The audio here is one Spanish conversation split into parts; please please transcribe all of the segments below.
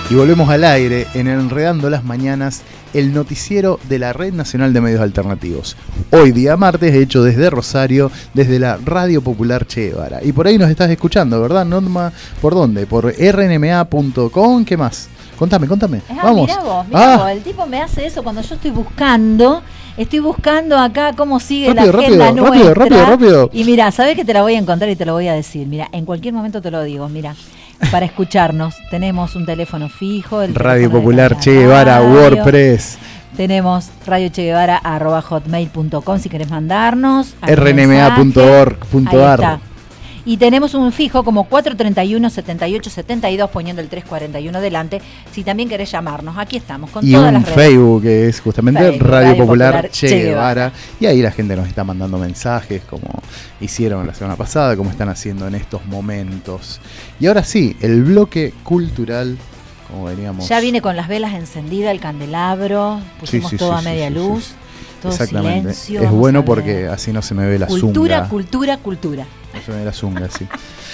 Y volvemos al aire en Enredando las Mañanas, el noticiero de la Red Nacional de Medios Alternativos. Hoy día martes, hecho desde Rosario, desde la Radio Popular Che Guevara. Y por ahí nos estás escuchando, ¿verdad, Norma? ¿Por dónde? ¿Por rnma.com? ¿Qué más? Contame. Vamos. Mirá vos, el tipo me hace eso cuando yo estoy buscando acá cómo sigue la agenda nuestra. Rápido. Y mira, sabés que te la voy a encontrar y te lo voy a decir. Mira, en cualquier momento te lo digo, mira. Para escucharnos, tenemos un teléfono fijo, el Radio Popular Che Guevara, WordPress. Tenemos radiocheguevara@hotmail.com si querés mandarnos. rnma.org.ar. Y tenemos un fijo como 431-7872 poniendo el 341 delante. Si también querés llamarnos, aquí estamos con todas las redes. Y un Facebook que es justamente Radio Popular Che Guevara. Y ahí la gente nos está mandando mensajes como hicieron la semana pasada, como están haciendo en estos momentos. Y ahora sí, el bloque cultural, como veníamos. Ya viene con las velas encendidas, el candelabro, pusimos todo a media luz. Todo exactamente. Silencio, es bueno porque así no se me ve la zunga. Cultura. No se me ve la zunga, sí.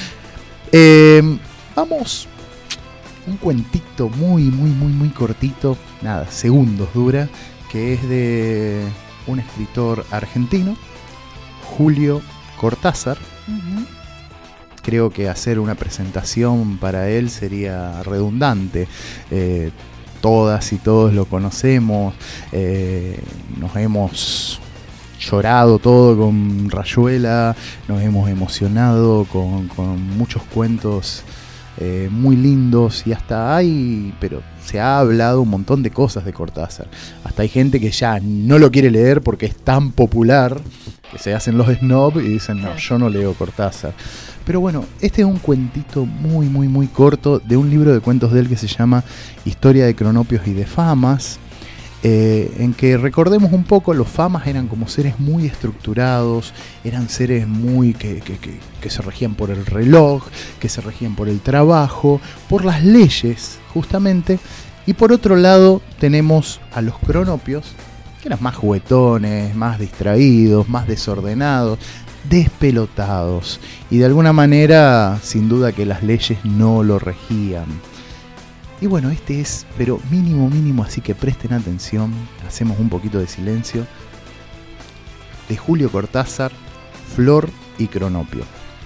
Vamos, un cuentito muy cortito, nada, segundos dura, que es de un escritor argentino, Julio Cortázar. Uh-huh. Creo que hacer una presentación para él sería redundante. Todas y todos lo conocemos, nos hemos llorado todo con Rayuela, nos hemos emocionado con muchos cuentos muy lindos y hasta pero se ha hablado un montón de cosas de Cortázar. Hasta hay gente que ya no lo quiere leer porque es tan popular que se hacen los snob y dicen, no, yo no leo Cortázar. Pero bueno, este es un cuentito muy corto de un libro de cuentos de él que se llama Historia de Cronopios y de Famas, en que recordemos un poco, los famas eran como seres muy estructurados, eran seres muy que se regían por el reloj, que se regían por el trabajo, por las leyes justamente, y por otro lado tenemos a los cronopios, que eran más juguetones, más distraídos, más desordenados, despelotados, y de alguna manera sin duda que las leyes no lo regían. Y bueno, este es, pero mínimo, así que presten atención, hacemos un poquito de silencio, de Julio Cortázar, Flor y Cronopio.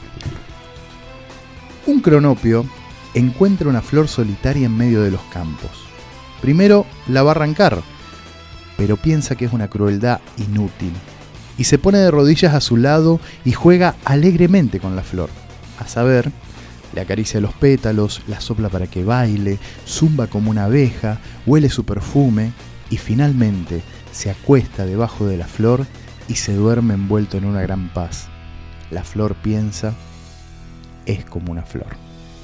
Un cronopio encuentra una flor solitaria en medio de los campos. Primero la va a arrancar, pero piensa que es una crueldad inútil, y se pone de rodillas a su lado y juega alegremente con la flor. A saber, le acaricia los pétalos, la sopla para que baile, zumba como una abeja, huele su perfume y finalmente se acuesta debajo de la flor y se duerme envuelto en una gran paz. La flor piensa, es como una flor.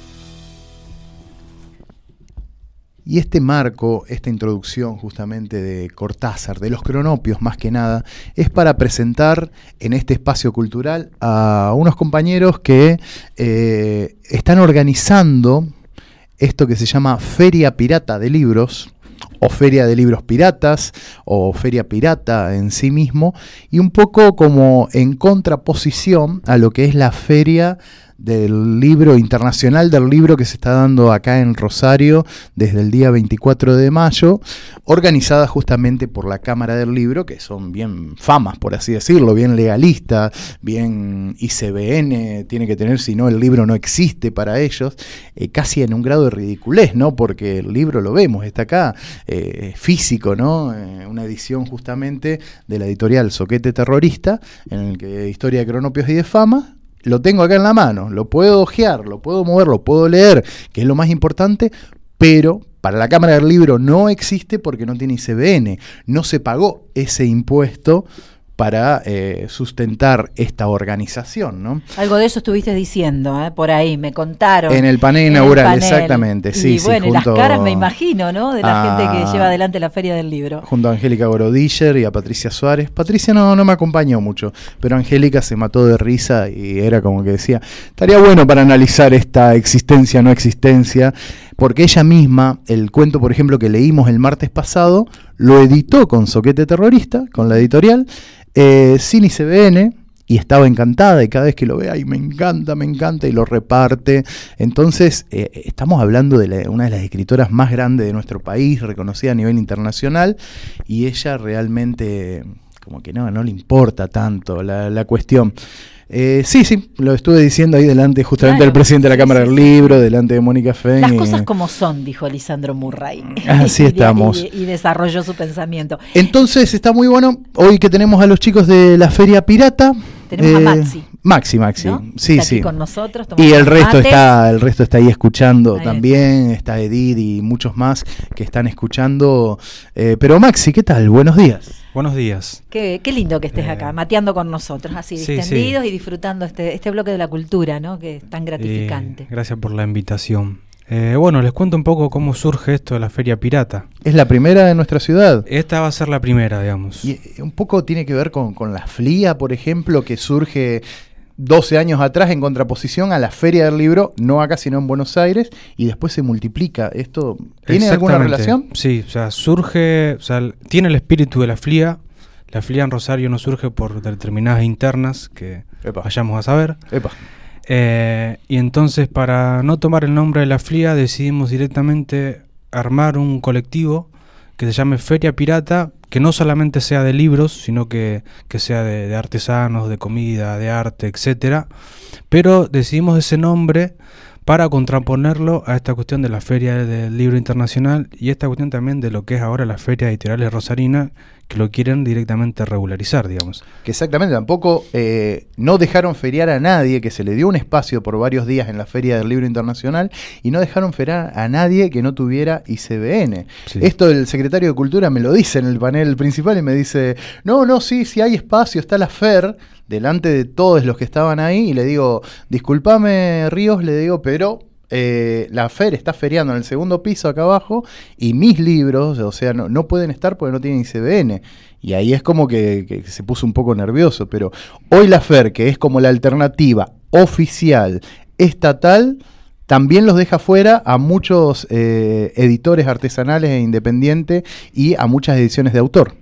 Y este marco, esta introducción justamente de Cortázar, de los cronopios más que nada, es para presentar en este espacio cultural a unos compañeros que están organizando esto que se llama Feria Pirata de Libros, o Feria de Libros Piratas, o Feria Pirata en sí mismo, y un poco como en contraposición a lo que es la Feria del Libro Internacional del Libro que se está dando acá en Rosario desde el día 24 de mayo, organizada justamente por la Cámara del Libro, que son bien famas, por así decirlo, bien legalistas, bien ICBN tiene que tener, si no el libro no existe para ellos, casi en un grado de ridiculez, ¿no? Porque el libro lo vemos, está acá, físico, ¿no? Una edición justamente de la editorial Zoquete Terrorista, en el que Historia de Cronopios y de Fama. Lo tengo acá en la mano, lo puedo ojear, lo puedo mover, lo puedo leer, que es lo más importante, pero para la Cámara del Libro no existe porque no tiene ICBN, no se pagó ese impuesto para sustentar esta organización, ¿no? Algo de eso estuviste diciendo, por ahí, me contaron. En el panel inaugural, exactamente. Sí, y bueno, junto, las caras me imagino, ¿no? De la gente que lleva adelante la Feria del Libro. Junto a Angélica Gorodiller y a Patricia Suárez. Patricia no me acompañó mucho, pero Angélica se mató de risa y era como que decía, estaría bueno para analizar esta existencia, no existencia, porque ella misma, el cuento, por ejemplo, que leímos el martes pasado, lo editó con Zoquete Terrorista, con la editorial, sin ICBN, y estaba encantada, y cada vez que lo ve, ay, me encanta, y lo reparte. Entonces, estamos hablando de una de las escritoras más grandes de nuestro país, reconocida a nivel internacional, y ella realmente como que no le importa tanto la cuestión. Sí, lo estuve diciendo ahí delante justamente del presidente de la Cámara del Libro, delante de Mónica Fein. Las cosas como son, dijo Lisandro Murray. Así estamos. Y desarrolló su pensamiento. Entonces está muy bueno, hoy que tenemos a los chicos de la Feria Pirata. Tenemos a Maxi. Maxi, ¿no? Sí, está sí. Aquí con nosotros. Y el resto está ahí escuchando ahí también, está Edith y muchos más que están escuchando. Pero Maxi, ¿qué tal? Buenos días. Buenos días. Qué lindo que estés acá, mateando con nosotros, así distendidos y disfrutando este bloque de la cultura, ¿no? Que es tan gratificante. Gracias por la invitación. Bueno, les cuento un poco cómo surge esto de la Feria Pirata. ¿Es la primera de nuestra ciudad? Esta va a ser la primera, digamos. Y un poco tiene que ver con la FLIA, por ejemplo, que surge 12 años atrás en contraposición a la Feria del Libro, no acá sino en Buenos Aires, y después se multiplica. ¿Esto tiene alguna relación? Sí, o sea, tiene el espíritu de la FLIA. La FLIA en Rosario no surge por determinadas internas que vayamos a saber. Y entonces, para no tomar el nombre de la FLIA, decidimos directamente armar un colectivo que se llame Feria Pirata, que no solamente sea de libros, sino que sea de artesanos, de comida, de arte, etcétera. Pero decidimos ese nombre para contraponerlo a esta cuestión de la Feria del Libro Internacional y esta cuestión también de lo que es ahora la Feria de Editoriales Rosarina, que lo quieren directamente regularizar, digamos. Que exactamente, tampoco no dejaron feriar a nadie, que se le dio un espacio por varios días en la Feria del Libro Internacional, y no dejaron feriar a nadie que no tuviera ICBN. Sí. Esto el secretario de Cultura me lo dice en el panel principal y me dice, sí hay espacio, está la FER, delante de todos los que estaban ahí, y le digo, discúlpame Ríos, le digo, pero la FER está feriando en el segundo piso acá abajo y mis libros, o sea, no pueden estar porque no tienen ICBN. Y ahí es como que se puso un poco nervioso, pero hoy la FER, que es como la alternativa oficial, estatal, también los deja fuera a muchos editores artesanales e independientes y a muchas ediciones de autor.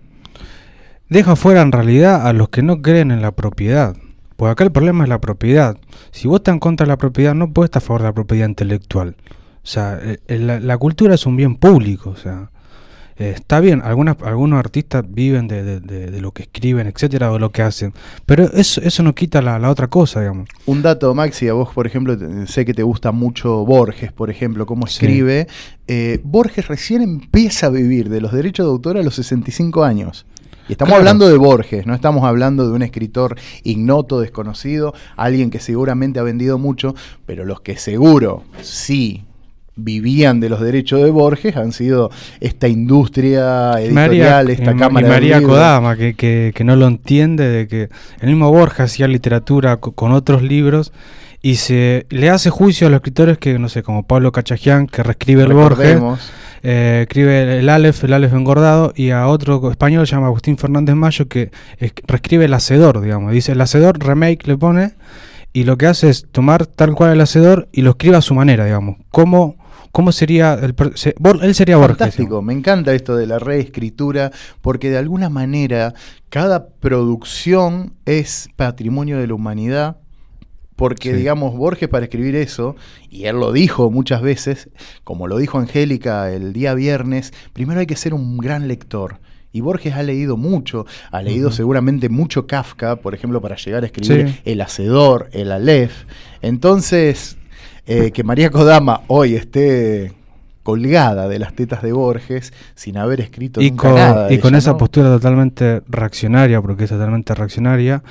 Deja fuera en realidad a los que no creen en la propiedad. Pues acá el problema es la propiedad. Si vos estás en contra de la propiedad, no puedes estar a favor de la propiedad intelectual. O sea, la cultura es un bien público. O sea, está bien, algunos artistas viven de lo que escriben, etcétera, o lo que hacen. Pero eso no quita la otra cosa, digamos. Un dato, Maxi, a vos, por ejemplo, sé que te gusta mucho Borges, por ejemplo, cómo escribe. Sí. Borges recién empieza a vivir de los derechos de autor a los 65 años. Y estamos hablando de Borges, no estamos hablando de un escritor ignoto, desconocido, alguien que seguramente ha vendido mucho, pero los que seguro sí vivían de los derechos de Borges han sido esta industria editorial, esta cámara de María Kodama, que no lo entiende, de que el mismo Borges hacía literatura con otros libros y le hace juicio a los escritores que, no sé, como Pablo Cachajian, que reescribe el Borges. Escribe el Aleph engordado, y a otro español se llama Agustín Fernández Mayo, que reescribe El Hacedor, digamos. Dice El Hacedor, remake le pone, y lo que hace es tomar tal cual El Hacedor y lo escribe a su manera, digamos. ¿Cómo sería? Él sería Borges. Fantástico, me encanta esto de la reescritura, porque de alguna manera cada producción es patrimonio de la humanidad. Porque, digamos, Borges para escribir eso, y él lo dijo muchas veces, como lo dijo Angélica el día viernes, primero hay que ser un gran lector. Y Borges ha leído mucho, ha leído seguramente mucho Kafka, por ejemplo, para llegar a escribir El Hacedor, el Aleph. Entonces, que María Kodama hoy esté colgada de las tetas de Borges sin haber escrito nunca nada. Y con esa postura totalmente reaccionaria, porque es totalmente reaccionaria.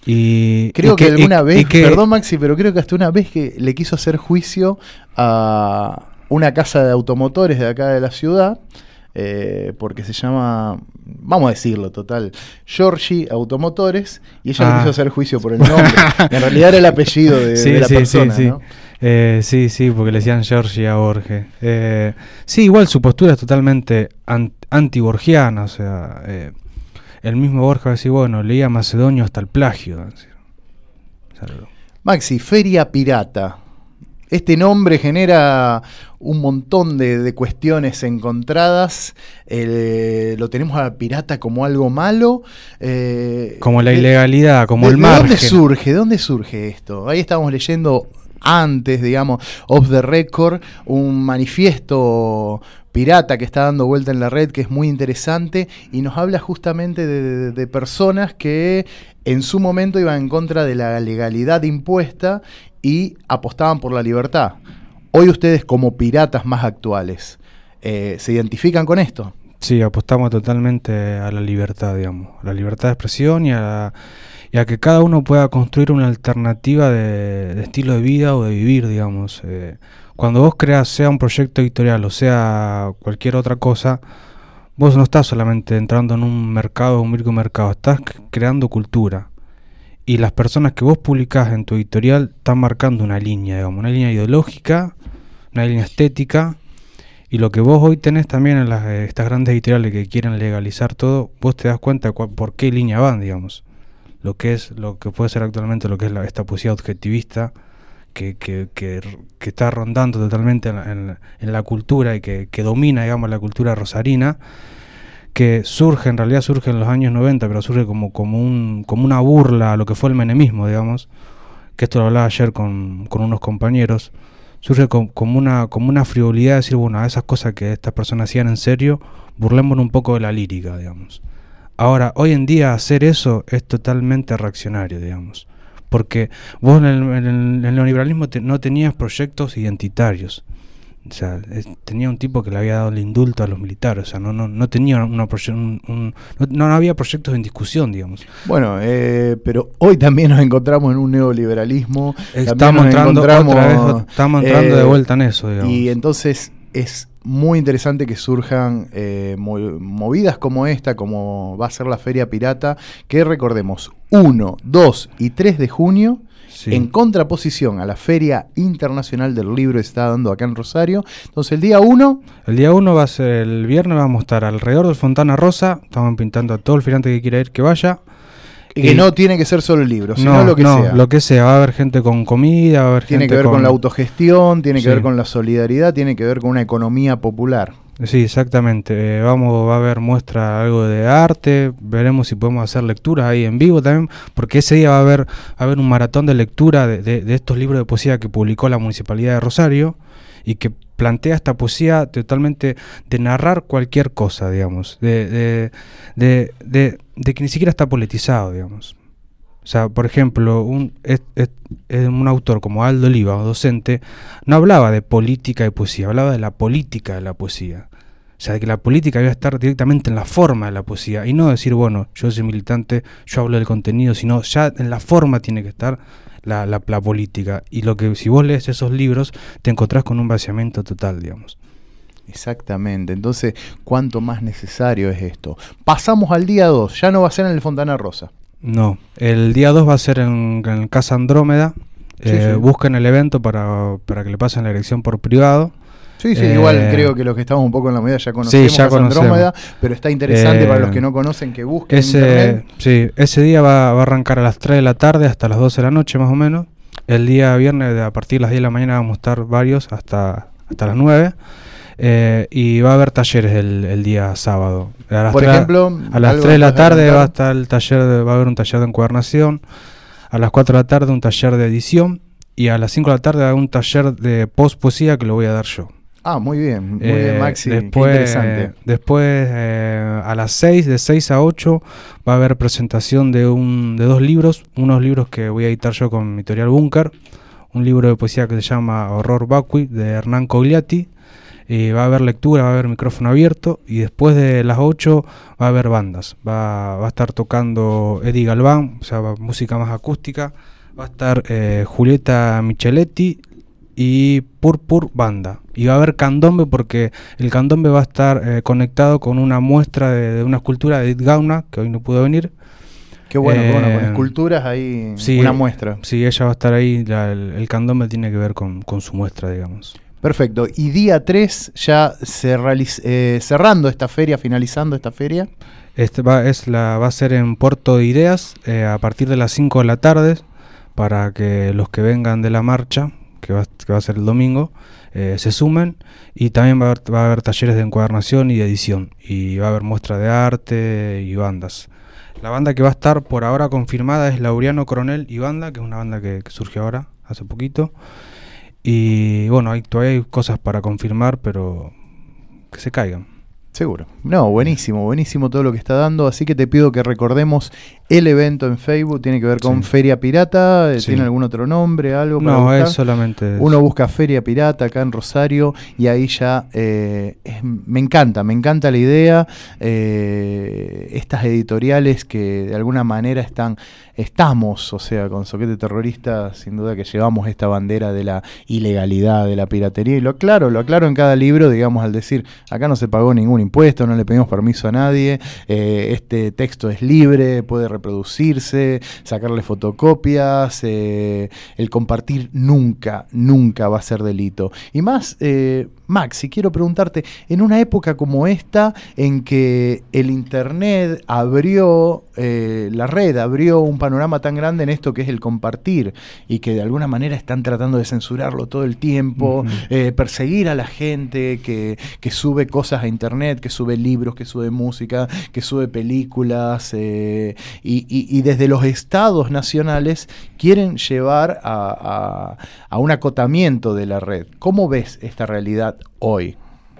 Y creo que alguna vez, perdón Maxi, pero creo que hasta una vez que le quiso hacer juicio a una casa de automotores de acá de la ciudad, porque se llama, vamos a decirlo, total, Giorgi Automotores, y ella le quiso hacer juicio por el nombre. En realidad era el apellido de la persona, ¿no? Sí, porque le decían Giorgi a Borges. Sí, igual su postura es totalmente anti-borgiana, o sea, el mismo Borges va a decir, bueno, leía Macedonio hasta el plagio. Maxi, Feria Pirata. Este nombre genera un montón de cuestiones encontradas. Lo tenemos a pirata como algo malo. Como la ilegalidad, como el margen. ¿De dónde surge esto? Ahí estábamos leyendo antes, digamos, off the record, un manifiesto pirata que está dando vuelta en la red, que es muy interesante, y nos habla justamente de personas que en su momento iban en contra de la legalidad impuesta y apostaban por la libertad. Hoy ustedes, como piratas más actuales, ¿se identifican con esto? Sí, apostamos totalmente a la libertad, digamos, a la libertad de expresión y a que cada uno pueda construir una alternativa de estilo de vida o de vivir, digamos. Cuando vos creas, sea un proyecto editorial o sea cualquier otra cosa, vos no estás solamente entrando en un mercado, un micromercado, estás creando cultura. Y las personas que vos publicás en tu editorial están marcando una línea, digamos, una línea ideológica, una línea estética. Y lo que vos hoy tenés también en estas grandes editoriales que quieren legalizar todo, vos te das cuenta de por qué línea van, digamos. Lo que puede ser actualmente lo que es esta poesía objetivista que está rondando totalmente en la cultura y que domina, digamos, la cultura rosarina, que en realidad surge en los años 90, pero surge como una burla a lo que fue el menemismo, digamos, que esto lo hablaba ayer con unos compañeros. Surge como una frivolidad de decir, bueno, a esas cosas que estas personas hacían en serio, burlémonos un poco de la lírica, digamos. Ahora, hoy en día hacer eso es totalmente reaccionario, digamos, porque vos en el neoliberalismo no tenías proyectos identitarios. O sea, tenía un tipo que le había dado el indulto a los militares, o sea, no tenía no había proyectos en discusión, digamos. Bueno, pero hoy también nos encontramos en un neoliberalismo. Estamos entrando de vuelta en eso, digamos. Y entonces es muy interesante que surjan movidas como esta, como va a ser la Feria Pirata, que recordemos, 1, 2 y 3 de junio, sí, en contraposición a la Feria Internacional del Libro que se está dando acá en Rosario. Entonces el día 1... El día 1 va a ser el viernes, vamos a estar alrededor del Fontana Rosa, estamos pintando a todo el firante que quiera ir que vaya. Y que no tiene que ser solo el libro, sino lo que sea. Lo que sea, va a haber gente con comida, va a haber tiene gente que ver con la autogestión, tiene que ver con la solidaridad, tiene que ver con una economía popular. Sí, exactamente. Va a haber muestra algo de arte, veremos si podemos hacer lecturas ahí en vivo también, porque ese día va a haber un maratón de lectura de estos libros de poesía que publicó la Municipalidad de Rosario y que plantea esta poesía totalmente de narrar cualquier cosa, digamos, de que ni siquiera está politizado, digamos. O sea, por ejemplo, un autor como Aldo Oliva, docente, no hablaba de política de poesía, hablaba de la política de la poesía. O sea, de que la política debe estar directamente en la forma de la poesía y no decir, bueno, yo soy militante, yo hablo del contenido, sino ya en la forma tiene que estar la política. Y si vos lees esos libros, te encontrás con un vaciamiento total, digamos. Exactamente, entonces, ¿cuánto más necesario es esto? Pasamos al día 2, ya no va a ser en el Fontana Rosa. No, el día 2 va a ser en Casa Andrómeda. Sí. Busquen el evento para que le pasen la dirección por privado. Sí, igual creo que los que estamos un poco en la medida ya conocemos Casa Andrómeda, pero está interesante para los que no conocen que busquen internet. Sí, ese día va a arrancar a las 3 de la tarde hasta las 12 de la noche más o menos. El día viernes a partir de las 10 de la mañana vamos a estar varios hasta las 9. Y va a haber talleres el día sábado. Por ejemplo, a las 3 de la tarde va a estar va a haber un taller de encuadernación. A las 4 de la tarde un taller de edición. Y a las 5 de la tarde un taller de post-poesía que lo voy a dar yo. Ah, muy bien, Maxi, después, qué interesante. Después, a las 6, de 6 a 8, va a haber presentación de 2 libros. Unos libros que voy a editar yo con mi editorial Búnker. Un libro de poesía que se llama Horror Vacui, de Hernán Cogliatti. Va a haber lectura, va a haber micrófono abierto. Y después de las 8 va a haber bandas. Va a estar tocando Eddie Galván, o sea, música más acústica. Va a estar Julieta Micheletti y Purpur Banda. Y va a haber candombe porque el candombe va a estar conectado con una muestra de una escultura de Edith Gauna, que hoy no pudo venir. Qué bueno, con esculturas ahí, sí, una muestra. Sí, ella va a estar ahí, el candombe tiene que ver con su muestra, digamos. Perfecto, y día 3 ya cerrando esta feria, finalizando esta feria. Va a ser en Puerto de Ideas a partir de las 5 de la tarde para que los que vengan de la marcha, que va a ser el domingo, se sumen, y también va a haber talleres de encuadernación y de edición, y va a haber muestra de arte y bandas. La banda que va a estar por ahora confirmada es Laureano Coronel y Banda, que es una banda que surgió ahora, hace poquito. Y bueno, todavía hay cosas para confirmar, pero que se caigan. Seguro. No, buenísimo, buenísimo todo lo que está dando. Así que te pido que recordemos el evento en Facebook. Tiene que ver con Feria Pirata. ¿Tiene algún otro nombre, algo para buscar? Es solamente eso. Uno busca Feria Pirata acá en Rosario y ahí ya me encanta la idea. Estas editoriales que de alguna manera estamos, o sea, con Zoquete Terrorista, sin duda que llevamos esta bandera de la ilegalidad, de la piratería, y lo aclaro en cada libro, digamos, al decir, acá no se pagó ningún impuesto, no le pedimos permiso a nadie, este texto es libre, puede reproducirse, sacarle fotocopias, el compartir nunca va a ser delito. Y más, Maxi, quiero preguntarte, en una época como esta, en que el internet abrió, la red abrió un panorama tan grande en esto que es el compartir, y que de alguna manera están tratando de censurarlo todo el tiempo, perseguir a la gente que sube cosas a internet, que sube libros, que sube música, que sube películas, y desde los estados nacionales quieren llevar a un acotamiento de la red. ¿Cómo ves esta realidad hoy?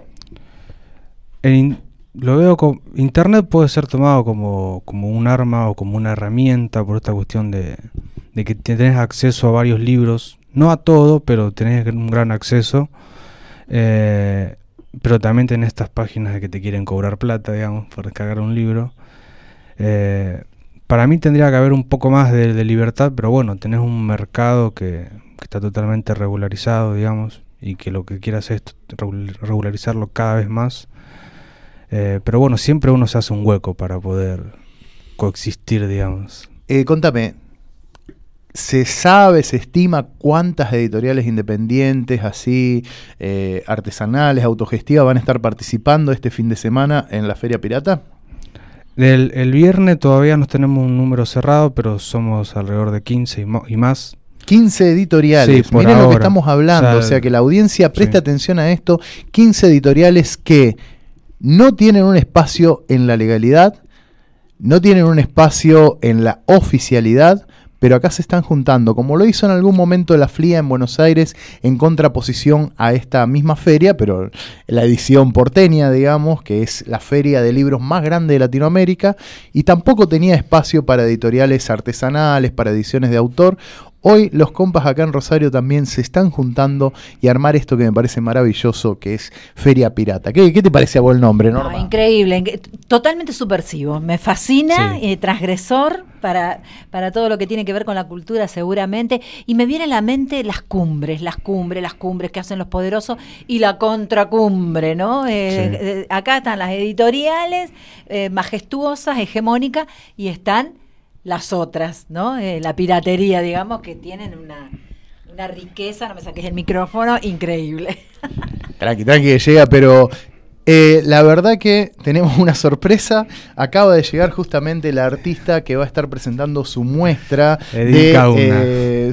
Lo veo como internet puede ser tomado como un arma o como una herramienta, por esta cuestión de que tenés acceso a varios libros, no a todo, pero tenés un gran acceso, pero también tenés estas páginas de que te quieren cobrar plata, digamos, por descargar un libro. Para mí tendría que haber un poco más de libertad, pero bueno, tenés un mercado que está totalmente regularizado, digamos, y que lo que quieras es regularizarlo cada vez más. Pero bueno, siempre uno se hace un hueco para poder coexistir, digamos. Contame, ¿se sabe, se estima cuántas editoriales independientes, así, artesanales, autogestivas, van a estar participando este fin de semana en la Feria Pirata? El viernes todavía no tenemos un número cerrado, pero somos alrededor de 15 y más. 15 editoriales, sí, miren ahora lo que estamos hablando, o sea que la audiencia preste atención a esto. 15 editoriales que no tienen un espacio en la legalidad, no tienen un espacio en la oficialidad, pero acá se están juntando, como lo hizo en algún momento la FLIA en Buenos Aires, en contraposición a esta misma feria, pero la edición porteña, digamos, que es la feria de libros más grande de Latinoamérica, y tampoco tenía espacio para editoriales artesanales, para ediciones de autor. Hoy los compas acá en Rosario también se están juntando y armar esto que me parece maravilloso, que es Feria Pirata. ¿Qué te parece a vos el nombre, Norma? Increíble, totalmente subversivo, me fascina, transgresor para todo lo que tiene que ver con la cultura seguramente, y me viene a la mente las cumbres que hacen los poderosos y la contracumbre, ¿no? Acá están las editoriales majestuosas, hegemónicas, y están las otras, ¿no? La piratería, digamos, que tienen una riqueza, no me saques el micrófono, increíble. Tranqui, que llega, pero la verdad que tenemos una sorpresa. Acaba de llegar justamente la artista que va a estar presentando su muestra de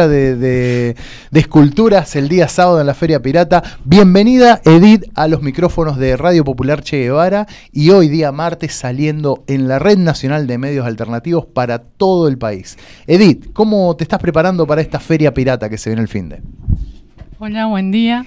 esculturas el día sábado en la Feria Pirata. Bienvenida, Edith, a los micrófonos de Radio Popular Che Guevara, y hoy día martes saliendo en la Red Nacional de Medios Alternativos para todo el país. Edith, ¿cómo te estás preparando para esta Feria Pirata que se viene el finde? Hola, buen día.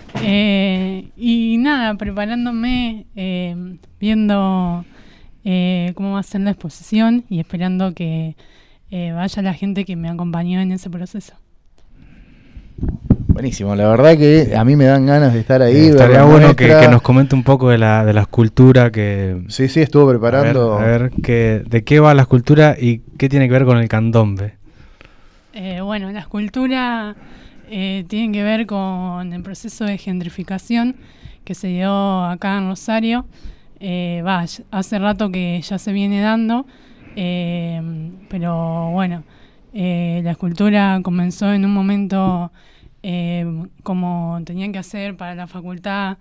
Y nada, preparándome, viendo cómo va a ser la exposición y esperando que vaya la gente que me acompañó en ese proceso. Buenísimo, la verdad que a mí me dan ganas de estar ahí. Estaría bueno que nos comente un poco de la escultura que... Sí, estuvo preparando. A ver de qué va la escultura y qué tiene que ver con el candombe. Bueno, la escultura... tienen que ver con el proceso de gentrificación que se dio acá en Rosario. Hace rato que ya se viene dando, pero bueno, la escultura comenzó en un momento como tenían que hacer para la facultad,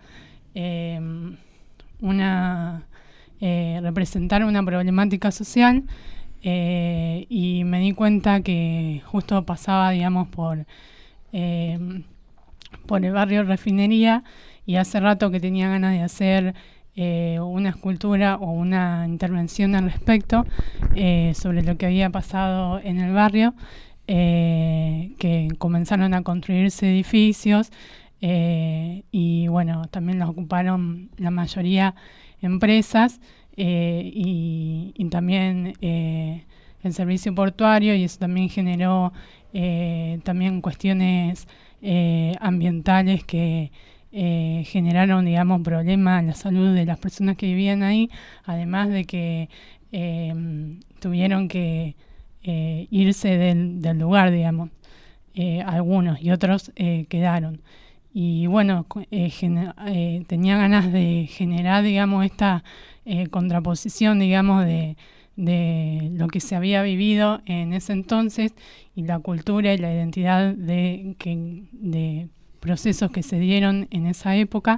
representar una problemática social, y me di cuenta que justo pasaba, digamos, por por el barrio Refinería, y hace rato que tenía ganas de hacer una escultura o una intervención al respecto sobre lo que había pasado en el barrio, que comenzaron a construirse edificios y bueno, también los ocuparon la mayoría empresas y también el servicio portuario, y eso también generó también cuestiones ambientales que generaron, digamos, problemas a la salud de las personas que vivían ahí, además de que tuvieron que irse del lugar, digamos, algunos, y otros quedaron. Y bueno, tenía ganas de generar, digamos, esta contraposición, digamos, de lo que se había vivido en ese entonces y la cultura y la identidad de procesos que se dieron en esa época,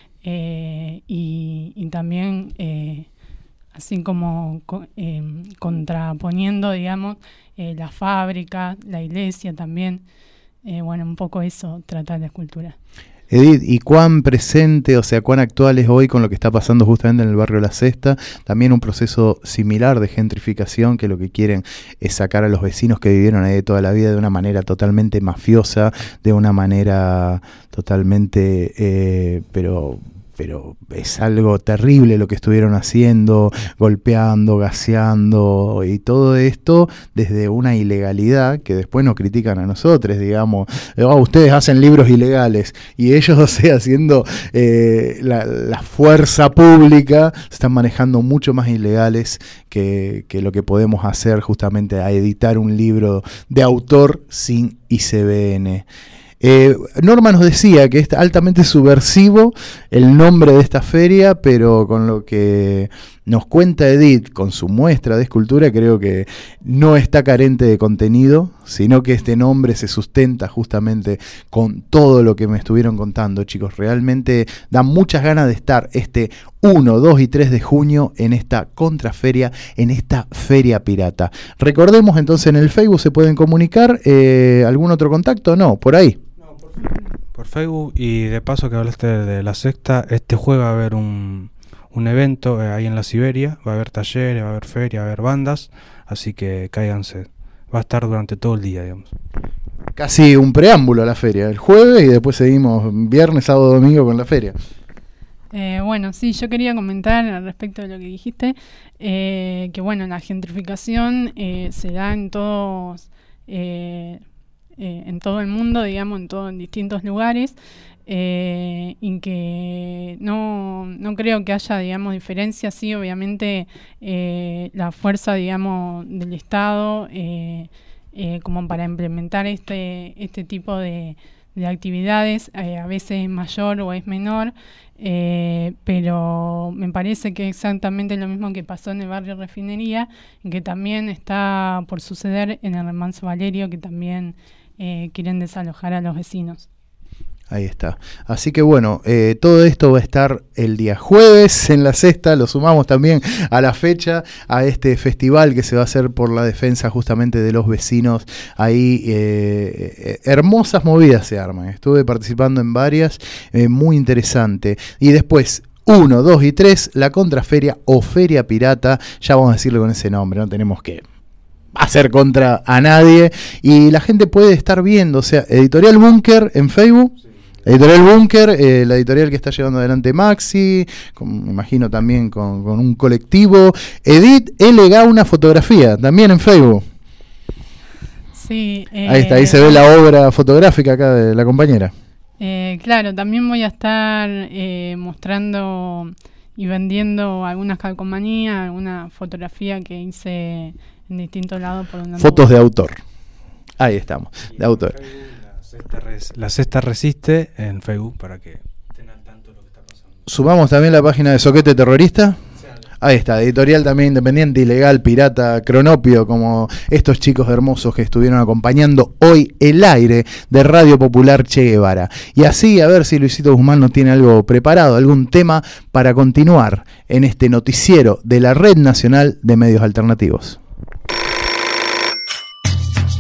y también así como contraponiendo, digamos, la fábrica, la iglesia también. Bueno, un poco eso trata la escultura. Edith, ¿y cuán presente, o sea, cuán actual es hoy con lo que está pasando justamente en el barrio La Sexta? También un proceso similar de gentrificación, que lo que quieren es sacar a los vecinos que vivieron ahí de toda la vida de una manera totalmente mafiosa, de una manera totalmente, pero es algo terrible lo que estuvieron haciendo, golpeando, gaseando, y todo esto desde una ilegalidad que después nos critican a nosotros, digamos, ustedes hacen libros ilegales, y ellos, o sea, haciendo la fuerza pública, se están manejando mucho más ilegales que lo que podemos hacer justamente a editar un libro de autor sin ICBN. Norma nos decía que es altamente subversivo el nombre de esta feria, pero con lo que nos cuenta Edith, con su muestra de escultura, creo que no está carente de contenido, sino que este nombre se sustenta justamente con todo lo que me estuvieron contando, chicos. Realmente da muchas ganas de estar este 1, 2 y 3 de junio en esta contraferia, en esta feria pirata. Recordemos entonces, en el Facebook se pueden comunicar. ¿Algún otro contacto? No, por ahí. Por Facebook, y de paso que hablaste de La Sexta, este jueves va a haber un evento ahí en la Siberia, va a haber talleres, va a haber feria, va a haber bandas, así que cáiganse, va a estar durante todo el día, digamos. Casi un preámbulo a la feria, el jueves, y después seguimos viernes, sábado, domingo con la feria. Bueno, sí, yo quería comentar al respecto de lo que dijiste, que bueno, la gentrificación se da en todo el mundo, digamos, en distintos lugares, y que no creo que haya, digamos, diferencias. Sí, obviamente la fuerza, digamos, del Estado como para implementar este tipo de actividades, a veces es mayor o es menor, pero me parece que es exactamente lo mismo que pasó en el barrio Refinería, y que también está por suceder en el Remanso Valerio, que también quieren desalojar a los vecinos. Ahí está. Así que bueno, todo esto va a estar el día jueves en La Sexta. Lo sumamos también a la fecha, a este festival que se va a hacer por la defensa justamente de los vecinos. Ahí hermosas movidas se arman. Estuve participando en varias, muy interesante. Y después 1, 2 y 3, la contraferia o feria pirata. Ya vamos a decirlo con ese nombre, no tenemos que hacer contra a nadie, y la gente puede estar viendo, o sea, Editorial Búnker en Facebook. Sí. Editorial Búnker, la editorial que está llevando adelante Maxi, me imagino también con un colectivo. Edith L. Gauna Fotografía, también en Facebook. Sí. Ahí está, ahí se ve la obra fotográfica acá de la compañera. Claro, también voy a estar mostrando y vendiendo algunas calcomanías, alguna fotografía que hice en distintos lados. Fotos de autor. Ahí estamos, de autor. La Sexta Resiste en Facebook, para que estén al tanto de lo que está pasando. Sumamos también la página de Soquete Terrorista. Ahí está, editorial también independiente, ilegal, pirata, cronopio, como estos chicos hermosos que estuvieron acompañando hoy el aire de Radio Popular Che Guevara. Y así, a ver si Luisito Guzmán nos tiene algo preparado, algún tema para continuar en este noticiero de la Red Nacional de Medios Alternativos.